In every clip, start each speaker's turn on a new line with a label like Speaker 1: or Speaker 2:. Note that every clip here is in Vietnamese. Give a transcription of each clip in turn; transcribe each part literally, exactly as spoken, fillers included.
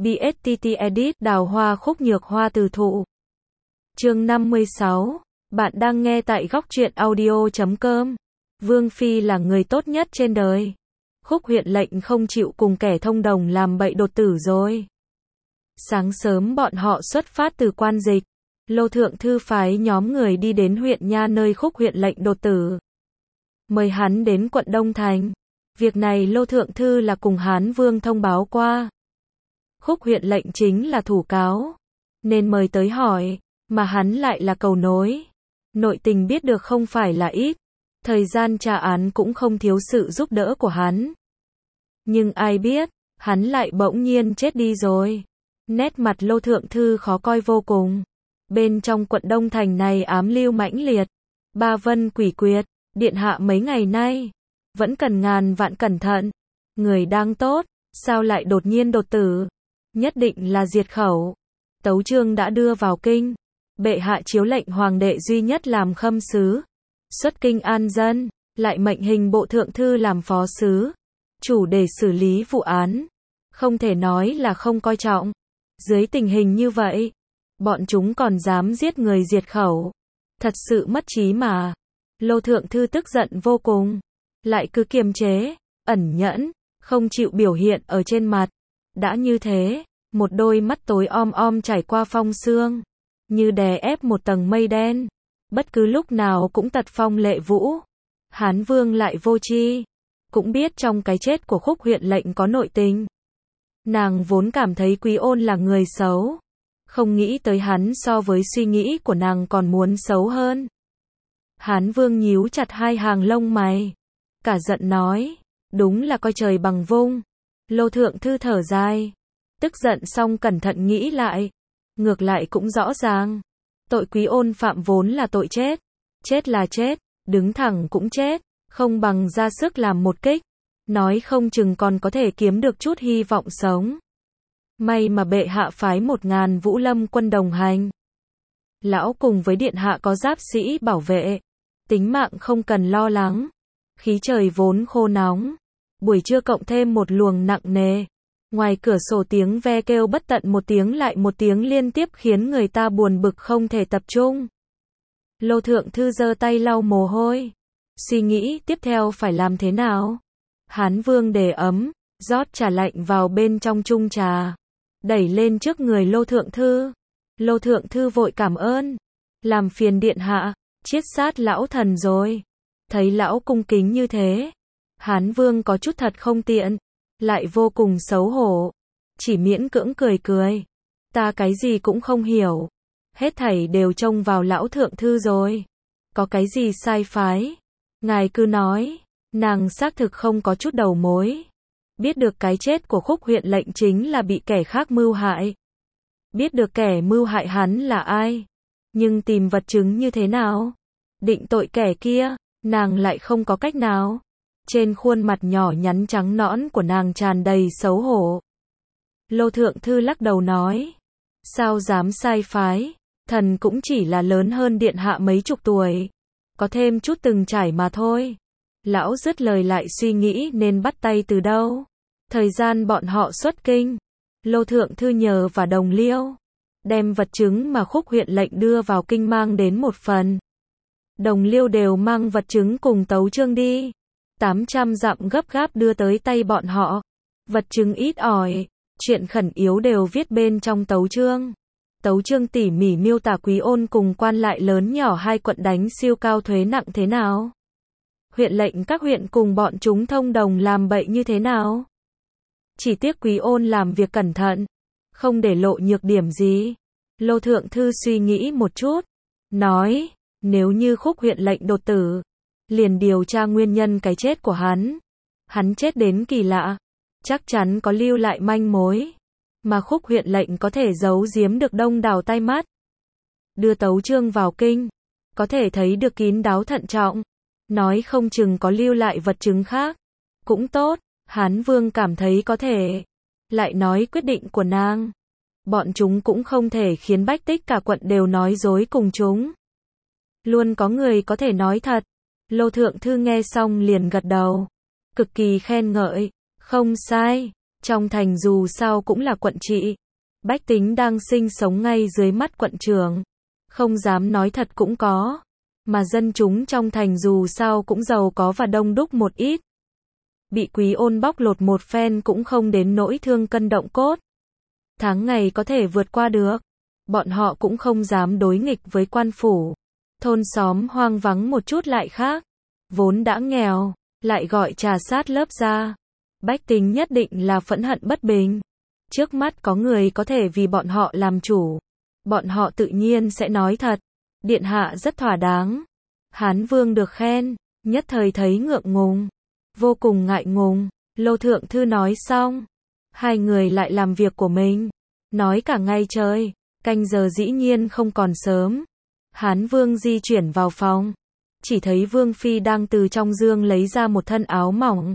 Speaker 1: bê ét tê tê Edit Đào hoa khúc nhược hoa từ thụ. Chương năm mươi sáu. Bạn đang nghe tại góc truyện audio chấm com. Vương Phi là người tốt nhất trên đời. Khúc Huyện Lệnh không chịu cùng kẻ thông đồng làm bậy đột tử rồi. Sáng sớm bọn họ xuất phát từ Quan Dịch. Lô Thượng Thư phái nhóm người đi đến huyện Nha nơi Khúc Huyện Lệnh đột tử. Mời hắn đến quận Đông Thành. Việc này Lô Thượng Thư là cùng Hán Vương thông báo qua. Khúc Huyện Lệnh chính là thủ cáo, nên mời tới hỏi, mà hắn lại là cầu nối. Nội tình biết được không phải là ít, thời gian tra án cũng không thiếu sự giúp đỡ của hắn. Nhưng ai biết, hắn lại bỗng nhiên chết đi rồi. Nét mặt Lô Thượng Thư khó coi vô cùng. Bên trong quận Đông Thành này ám lưu mãnh liệt, ba vân quỷ quyệt, điện hạ mấy ngày nay vẫn cần ngàn vạn cẩn thận. Người đang tốt, sao lại đột nhiên đột tử? Nhất định là diệt khẩu. Tấu chương đã đưa vào kinh. Bệ hạ chiếu lệnh hoàng đệ duy nhất làm khâm sứ, xuất kinh an dân, lại mệnh hình bộ thượng thư làm phó sứ, chủ để xử lý vụ án. Không thể nói là không coi trọng. Dưới tình hình như vậy, bọn chúng còn dám giết người diệt khẩu. Thật sự mất trí mà. Lô Thượng Thư tức giận vô cùng, lại cứ kiềm chế, ẩn nhẫn, không chịu biểu hiện ở trên mặt. Đã như thế, một đôi mắt tối om om trải qua phong sương, như đè ép một tầng mây đen, bất cứ lúc nào cũng tật phong lệ vũ. Hán Vương lại vô tri, cũng biết trong cái chết của Khúc Huyện Lệnh có nội tình. Nàng vốn cảm thấy Quý Ôn là người xấu, không nghĩ tới hắn so với suy nghĩ của nàng còn muốn xấu hơn. Hán Vương nhíu chặt hai hàng lông mày, cả giận nói, đúng là coi trời bằng vung. Lô Thượng Thư thở dài, tức giận xong cẩn thận nghĩ lại, ngược lại cũng rõ ràng. Tội Quý Ôn phạm vốn là tội chết, chết là chết, đứng thẳng cũng chết, không bằng ra sức làm một kích, nói không chừng còn có thể kiếm được chút hy vọng sống. May mà bệ hạ phái một ngàn Vũ Lâm quân đồng hành. Lão cùng với điện hạ có giáp sĩ bảo vệ, tính mạng không cần lo lắng. Khí trời vốn khô nóng, buổi trưa cộng thêm một luồng nặng nề. Ngoài cửa sổ tiếng ve kêu bất tận một tiếng lại một tiếng liên tiếp khiến người ta buồn bực không thể tập trung. Lô Thượng Thư giơ tay lau mồ hôi, suy nghĩ tiếp theo phải làm thế nào. Hán Vương để ấm, rót trà lạnh vào bên trong chung trà, đẩy lên trước người Lô Thượng Thư. Lô Thượng Thư vội cảm ơn, làm phiền điện hạ, chiết sát lão thần rồi. Thấy lão cung kính như thế, Hán Vương có chút thật không tiện, lại vô cùng xấu hổ, chỉ miễn cưỡng cười cười. Ta cái gì cũng không hiểu, hết thảy đều trông vào lão Thượng Thư rồi. Có cái gì sai phái? Ngài cứ nói. Nàng xác thực không có chút đầu mối. Biết được cái chết của Khúc Huyện Lệnh chính là bị kẻ khác mưu hại. Biết được kẻ mưu hại hắn là ai. Nhưng tìm vật chứng như thế nào? Định tội kẻ kia, nàng lại không có cách nào. Trên khuôn mặt nhỏ nhắn trắng nõn của nàng tràn đầy xấu hổ. Lô Thượng Thư lắc đầu nói, sao dám sai phái, thần cũng chỉ là lớn hơn điện hạ mấy chục tuổi, có thêm chút từng trải mà thôi. Lão dứt lời lại suy nghĩ nên bắt tay từ đâu. Thời gian bọn họ xuất kinh, Lô Thượng Thư nhờ và Đồng Liêu đem vật chứng mà Khúc Huyện Lệnh đưa vào kinh mang đến một phần. Đồng Liêu đều mang vật chứng cùng tấu chương đi. tám trăm dặm gấp gáp đưa tới tay bọn họ. Vật chứng ít ỏi, chuyện khẩn yếu đều viết bên trong tấu chương. Tấu chương tỉ mỉ miêu tả Quý Ôn cùng quan lại lớn nhỏ hai quận đánh siêu cao thuế nặng thế nào. Huyện lệnh các huyện cùng bọn chúng thông đồng làm bậy như thế nào. Chỉ tiếc Quý Ôn làm việc cẩn thận, không để lộ nhược điểm gì. Lô Thượng Thư suy nghĩ một chút, nói, nếu như Khúc Huyện Lệnh đột tử, liền điều tra nguyên nhân cái chết của hắn. Hắn chết đến kỳ lạ, chắc chắn có lưu lại manh mối, mà Khúc Huyện Lệnh có thể giấu giếm được đông đảo tai mắt. Đưa tấu chương vào kinh, có thể thấy được kín đáo thận trọng, nói không chừng có lưu lại vật chứng khác. Cũng tốt, Hán Vương cảm thấy có thể. Lại nói quyết định của nàng. Bọn chúng cũng không thể khiến bách tích cả quận đều nói dối cùng chúng. Luôn có người có thể nói thật. Lô Thượng Thư nghe xong liền gật đầu, cực kỳ khen ngợi, không sai, Trong thành dù sao cũng là quận trị, bách tính đang sinh sống ngay dưới mắt quận trưởng. Không dám nói thật cũng có. Mà dân chúng trong thành dù sao cũng giàu có và đông đúc một ít. Bị Quý Ôn bóc lột một phen cũng không đến nỗi thương cân động cốt. Tháng ngày có thể vượt qua được. Bọn họ cũng không dám đối nghịch với quan phủ. Thôn xóm hoang vắng một chút lại khác. Vốn đã nghèo, lại gọi trà sát lớp ra. Bách tính nhất định là phẫn hận bất bình. Trước mắt có người có thể vì bọn họ làm chủ. Bọn họ tự nhiên sẽ nói thật. Điện hạ rất thỏa đáng. Hán Vương được khen, nhất thời thấy ngượng ngùng. Vô cùng ngại ngùng. Lô Thượng Thư nói xong. Hai người lại làm việc của mình. Nói cả ngày trời. Canh giờ dĩ nhiên không còn sớm. Hán Vương di chuyển vào phòng. Chỉ thấy Vương Phi đang từ trong giường lấy ra một thân áo mỏng.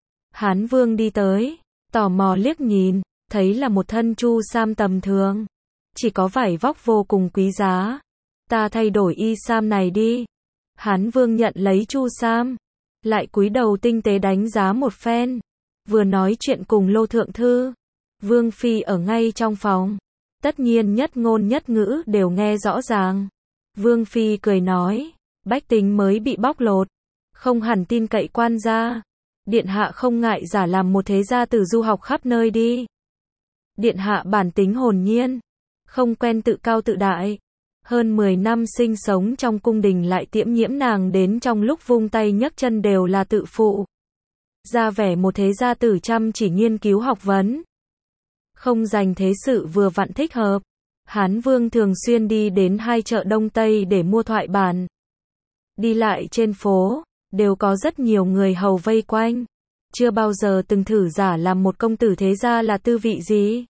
Speaker 1: Hán Vương đi tới. Tò mò liếc nhìn. Thấy là một thân chu sam tầm thường. Chỉ có vải vóc vô cùng quý giá. Ta thay đổi y sam này đi. Hán Vương nhận lấy chu sam. Lại cúi đầu tinh tế đánh giá một phen. Vừa nói chuyện cùng Lô Thượng Thư. Vương Phi ở ngay trong phòng. Tất nhiên nhất ngôn nhất ngữ đều nghe rõ ràng. Vương Phi cười nói. Bách tính mới bị bóc lột. Không hẳn tin cậy quan gia. Điện hạ không ngại giả làm một thế gia tử du học khắp nơi đi. Điện hạ bản tính hồn nhiên. Không quen tự cao tự đại. Hơn mười năm sinh sống trong cung đình lại tiễm nhiễm nàng đến trong lúc vung tay nhấc chân đều là tự phụ. Ra vẻ một thế gia tử chăm chỉ nghiên cứu học vấn. Không dành thế sự vừa vặn thích hợp. Hán Vương thường xuyên đi đến hai chợ Đông Tây để mua thoại bản. Đi lại trên phố, đều có rất nhiều người hầu vây quanh. Chưa bao giờ từng thử giả làm một công tử thế gia là tư vị gì.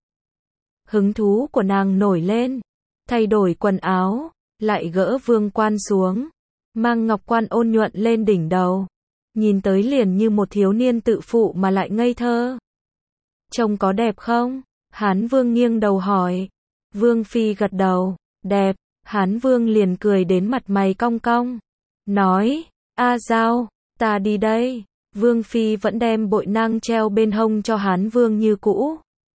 Speaker 1: Hứng thú của nàng nổi lên. Thay đổi quần áo, lại gỡ vương quan xuống. Mang ngọc quan ôn nhuận lên đỉnh đầu. Nhìn tới liền như một thiếu niên tự phụ mà lại ngây thơ. Trông có đẹp không? Hán Vương nghiêng đầu hỏi. Vương Phi gật đầu. Đẹp. Hán Vương liền cười đến mặt mày cong cong. Nói. A Giao, ta đi đây. Vương Phi vẫn đem bội nang treo bên hông cho Hán Vương như cũ.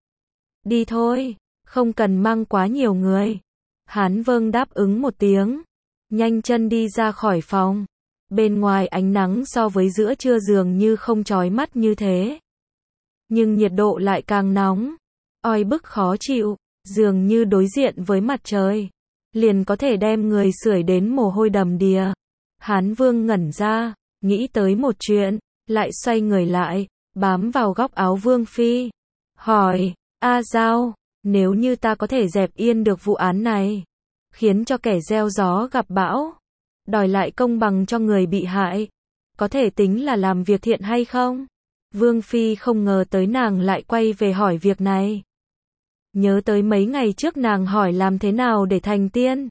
Speaker 1: Đi thôi. Không cần mang quá nhiều người. Hán Vương đáp ứng một tiếng. Nhanh chân đi ra khỏi phòng. Bên ngoài ánh nắng so với giữa trưa dường như không chói mắt như thế. Nhưng nhiệt độ lại càng nóng. Oi bức khó chịu. Dường như đối diện với mặt trời. Liền có thể đem người sưởi đến mồ hôi đầm đìa. Hán Vương ngẩn ra. Nghĩ tới một chuyện. Lại xoay người lại. Bám vào góc áo Vương Phi. Hỏi. A Giao. Nếu như ta có thể dẹp yên được vụ án này. Khiến cho kẻ gieo gió gặp bão. Đòi lại công bằng cho người bị hại. Có thể tính là làm việc thiện hay không? Vương Phi không ngờ tới nàng lại quay về hỏi việc này. Nhớ tới mấy ngày trước nàng hỏi làm thế nào để thành tiên.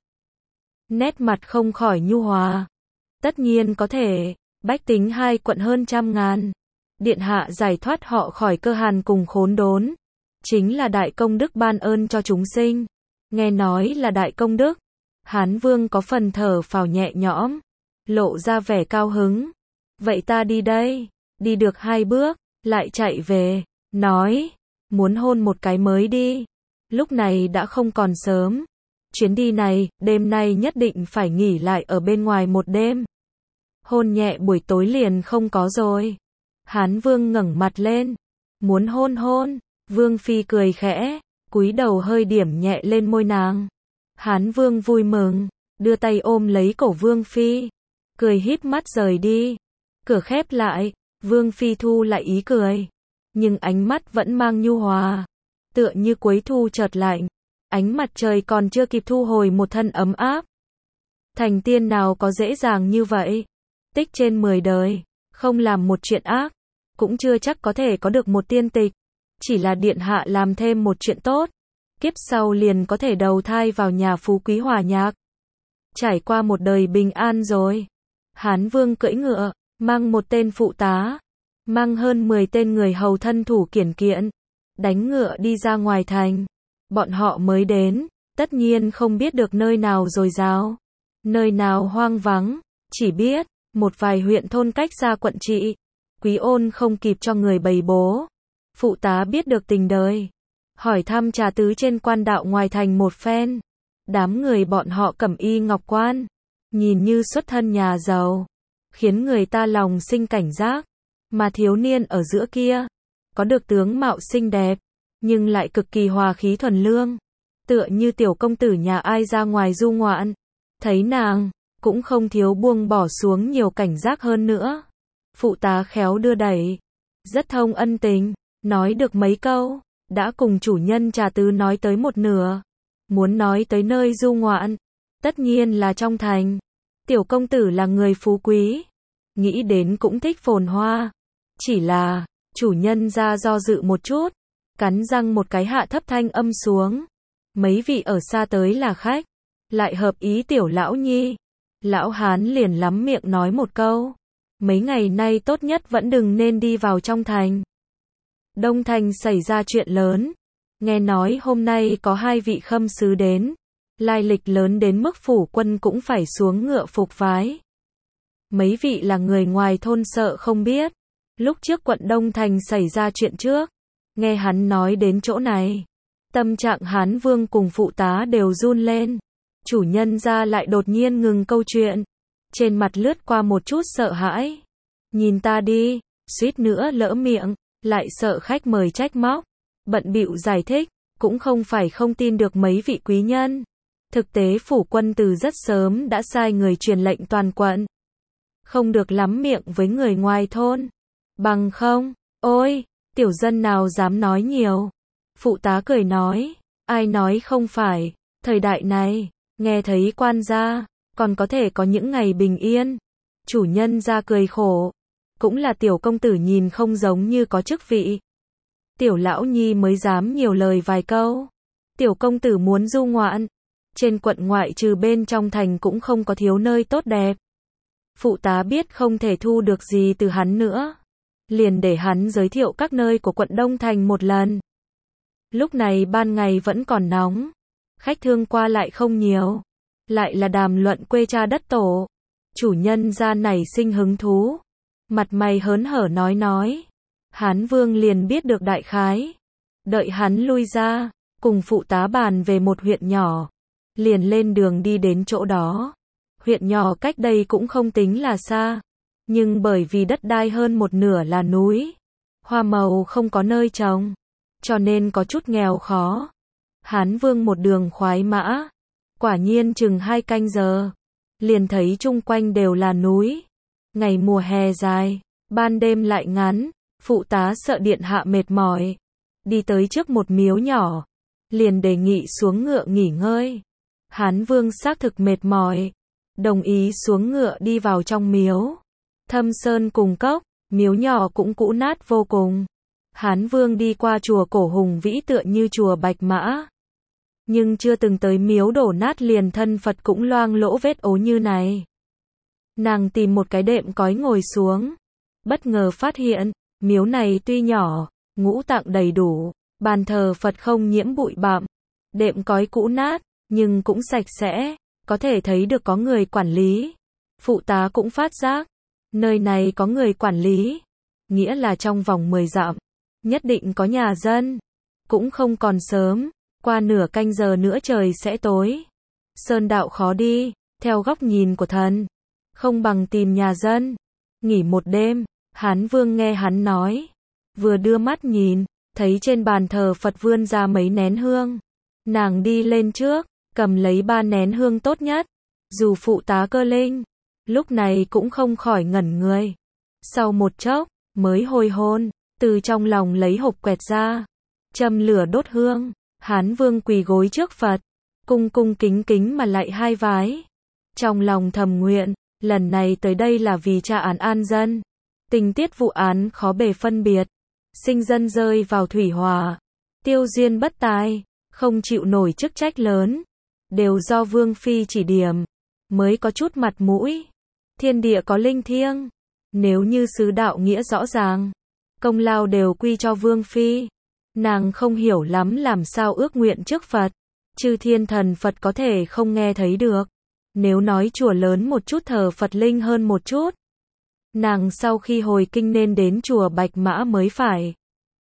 Speaker 1: Nét mặt không khỏi nhu hòa. Tất nhiên có thể. Bách tính hai quận hơn trăm ngàn. Điện hạ giải thoát họ khỏi cơ hàn cùng khốn đốn. Chính là đại công đức ban ơn cho chúng sinh. Nghe nói là đại công đức. Hán Vương có phần thở phào nhẹ nhõm. Lộ ra vẻ cao hứng. Vậy ta đi đây. Đi được hai bước. Lại chạy về. Nói. Muốn hôn một cái mới đi. Lúc này đã không còn sớm. Chuyến đi này, đêm nay nhất định phải nghỉ lại ở bên ngoài một đêm. Hôn nhẹ buổi tối liền không có rồi. Hán Vương ngẩng mặt lên. Muốn hôn hôn. Vương Phi cười khẽ. Cúi đầu hơi điểm nhẹ lên môi nàng. Hán Vương vui mừng. Đưa tay ôm lấy cổ Vương Phi. Cười híp mắt rời đi. Cửa khép lại. Vương Phi thu lại ý cười. Nhưng ánh mắt vẫn mang nhu hòa. Tựa như cuối thu chợt lạnh. Ánh mặt trời còn chưa kịp thu hồi một thân ấm áp. Thành tiên nào có dễ dàng như vậy. Tích trên mười đời. Không làm một chuyện ác. Cũng chưa chắc có thể có được một tiên tịch. Chỉ là điện hạ làm thêm một chuyện tốt. Kiếp sau liền có thể đầu thai vào nhà phú quý hòa nhạc. Trải qua một đời bình an rồi. Hán Vương cưỡi ngựa. Mang một tên phụ tá. Mang hơn mười tên người hầu thân thủ kiển kiện. Đánh ngựa đi ra ngoài thành. Bọn họ mới đến. Tất nhiên không biết được nơi nào dồi dào. Nơi nào hoang vắng. Chỉ biết. Một vài huyện thôn cách xa quận trị. Quý Ôn không kịp cho người bày bố. Phụ tá biết được tình đời, hỏi thăm trà tứ trên quan đạo ngoài thành một phen. Đám người bọn họ cẩm y ngọc quan, nhìn như xuất thân nhà giàu, khiến người ta lòng sinh cảnh giác. Mà thiếu niên ở giữa kia, có được tướng mạo xinh đẹp, nhưng lại cực kỳ hòa khí thuần lương, tựa như tiểu công tử nhà ai ra ngoài du ngoạn. Thấy nàng, cũng không thiếu buông bỏ xuống nhiều cảnh giác hơn nữa. Phụ tá khéo đưa đẩy, rất thông ân tình, nói được mấy câu, đã cùng chủ nhân trà tứ nói tới một nửa. Muốn nói tới nơi du ngoạn, tất nhiên là trong thành. Tiểu công tử là người phú quý, nghĩ đến cũng thích phồn hoa. Chỉ là, chủ nhân ra do dự một chút, cắn răng một cái hạ thấp thanh âm xuống. Mấy vị ở xa tới là khách, lại hợp ý tiểu lão nhi. Lão hán liền lắm miệng nói một câu. Mấy ngày nay tốt nhất vẫn đừng nên đi vào trong thành. Đông thành xảy ra chuyện lớn. Nghe nói hôm nay có hai vị khâm sứ đến. Lai lịch lớn đến mức phủ quân cũng phải xuống ngựa phục vái. Mấy vị là người ngoài thôn sợ không biết. Lúc trước quận Đông Thành xảy ra chuyện trước. Nghe hắn nói đến chỗ này. Tâm trạng Hán Vương cùng phụ tá đều run lên. Chủ nhân ra lại đột nhiên ngừng câu chuyện. Trên mặt lướt qua một chút sợ hãi. Nhìn ta đi, suýt nữa lỡ miệng, lại sợ khách mời trách móc. Bận bịu giải thích, cũng không phải không tin được mấy vị quý nhân. Thực tế phủ quân từ rất sớm đã sai người truyền lệnh toàn quận. Không được lắm miệng với người ngoài thôn. Bằng không, ôi, tiểu dân nào dám nói nhiều. Phụ tá cười nói, ai nói không phải, thời đại này, nghe thấy quan gia, còn có thể có những ngày bình yên. Chủ nhân ra cười khổ, cũng là tiểu công tử nhìn không giống như có chức vị. Tiểu lão nhi mới dám nhiều lời vài câu. Tiểu công tử muốn du ngoạn, trên quận ngoại trừ bên trong thành cũng không có thiếu nơi tốt đẹp. Phụ tá biết không thể thu được gì từ hắn nữa, liền để hắn giới thiệu các nơi của quận Đông Thành một lần. Lúc này ban ngày vẫn còn nóng, khách thương qua lại không nhiều, lại là đàm luận quê cha đất tổ. Chủ nhân ra nảy sinh hứng thú, mặt mày hớn hở nói nói. Hán Vương liền biết được đại khái. Đợi hắn lui ra, cùng phụ tá bàn về một huyện nhỏ, liền lên đường đi đến chỗ đó. Huyện nhỏ cách đây cũng không tính là xa, nhưng bởi vì đất đai hơn một nửa là núi, hoa màu không có nơi trồng, cho nên có chút nghèo khó. Hán Vương một đường khoái mã, quả nhiên chừng hai canh giờ, liền thấy chung quanh đều là núi. Ngày mùa hè dài, ban đêm lại ngắn, phụ tá sợ điện hạ mệt mỏi, đi tới trước một miếu nhỏ, liền đề nghị xuống ngựa nghỉ ngơi. Hán Vương xác thực mệt mỏi, đồng ý xuống ngựa đi vào trong miếu. Thâm sơn cùng cốc, miếu nhỏ cũng cũ nát vô cùng. Hán Vương đi qua chùa cổ hùng vĩ tựa như chùa Bạch Mã, nhưng chưa từng tới miếu đổ nát liền thân Phật cũng loang lỗ vết ố như này. Nàng tìm một cái đệm cói ngồi xuống, bất ngờ phát hiện, miếu này tuy nhỏ, ngũ tạng đầy đủ, bàn thờ Phật không nhiễm bụi bặm, đệm cói cũ nát, nhưng cũng sạch sẽ, có thể thấy được có người quản lý. Phụ tá cũng phát giác, nơi này có người quản lý, nghĩa là trong vòng mười dặm, nhất định có nhà dân. Cũng không còn sớm, qua nửa canh giờ nữa trời sẽ tối. Sơn đạo khó đi, theo góc nhìn của thần, không bằng tìm nhà dân, nghỉ một đêm. Hán Vương nghe hắn nói, vừa đưa mắt nhìn, thấy trên bàn thờ Phật vươn ra mấy nén hương. Nàng đi lên trước, cầm lấy ba nén hương tốt nhất. Dù phụ tá cơ linh, lúc này cũng không khỏi ngẩn người. Sau một chốc, mới hồi hồn, từ trong lòng lấy hộp quẹt ra, châm lửa đốt hương. Hán Vương quỳ gối trước Phật, cung cung kính kính mà lạy hai vái. Trong lòng thầm nguyện, lần này tới đây là vì tra án an dân. Tình tiết vụ án khó bề phân biệt, sinh dân rơi vào thủy hỏa, tiêu duyên bất tài, không chịu nổi chức trách lớn, đều do Vương Phi chỉ điểm, mới có chút mặt mũi. Thiên địa có linh thiêng, nếu như sứ đạo nghĩa rõ ràng, công lao đều quy cho Vương Phi. Nàng không hiểu lắm làm sao ước nguyện trước Phật, chư thiên thần Phật có thể không nghe thấy được. Nếu nói chùa lớn một chút thờ Phật linh hơn một chút, nàng sau khi hồi kinh nên đến chùa Bạch Mã mới phải.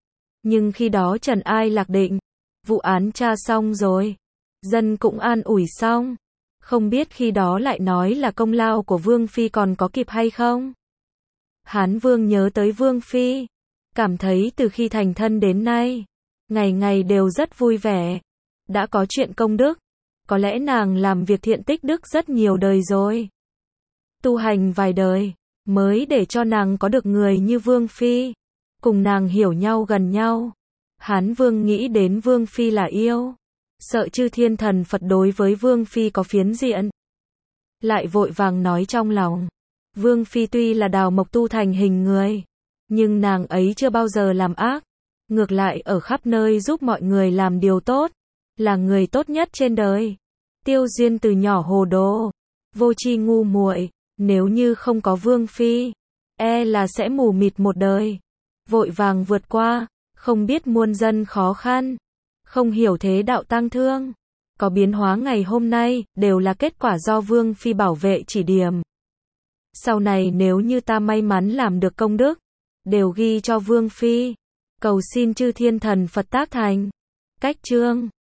Speaker 1: Nhưng khi đó Trần Ai Lạc định, vụ án tra xong rồi, dân cũng an ủi xong, không biết khi đó lại nói là công lao của Vương Phi còn có kịp hay không. Hán Vương nhớ tới Vương Phi, cảm thấy từ khi thành thân đến nay, ngày ngày đều rất vui vẻ, đã có chuyện công đức, có lẽ nàng làm việc thiện tích đức rất nhiều đời rồi. Tu hành vài đời, mới để cho nàng có được người như Vương Phi, cùng nàng hiểu nhau gần nhau. Hán Vương nghĩ đến Vương Phi là yêu, sợ chư thiên thần Phật đối với Vương Phi có phiến diện. Lại vội vàng nói trong lòng, Vương Phi tuy là đào mộc tu thành hình người, nhưng nàng ấy chưa bao giờ làm ác, ngược lại ở khắp nơi giúp mọi người làm điều tốt, là người tốt nhất trên đời. Tiêu Duyên từ nhỏ hồ đồ, vô tri ngu muội, nếu như không có Vương Phi, e là sẽ mù mịt một đời. Vội vàng vượt qua, không biết muôn dân khó khăn, không hiểu thế đạo tang thương. Có biến hóa ngày hôm nay, đều là kết quả do Vương Phi bảo vệ chỉ điểm. Sau này nếu như ta may mắn làm được công đức, đều ghi cho Vương Phi, cầu xin chư thiên thần Phật tác thành. Cách chương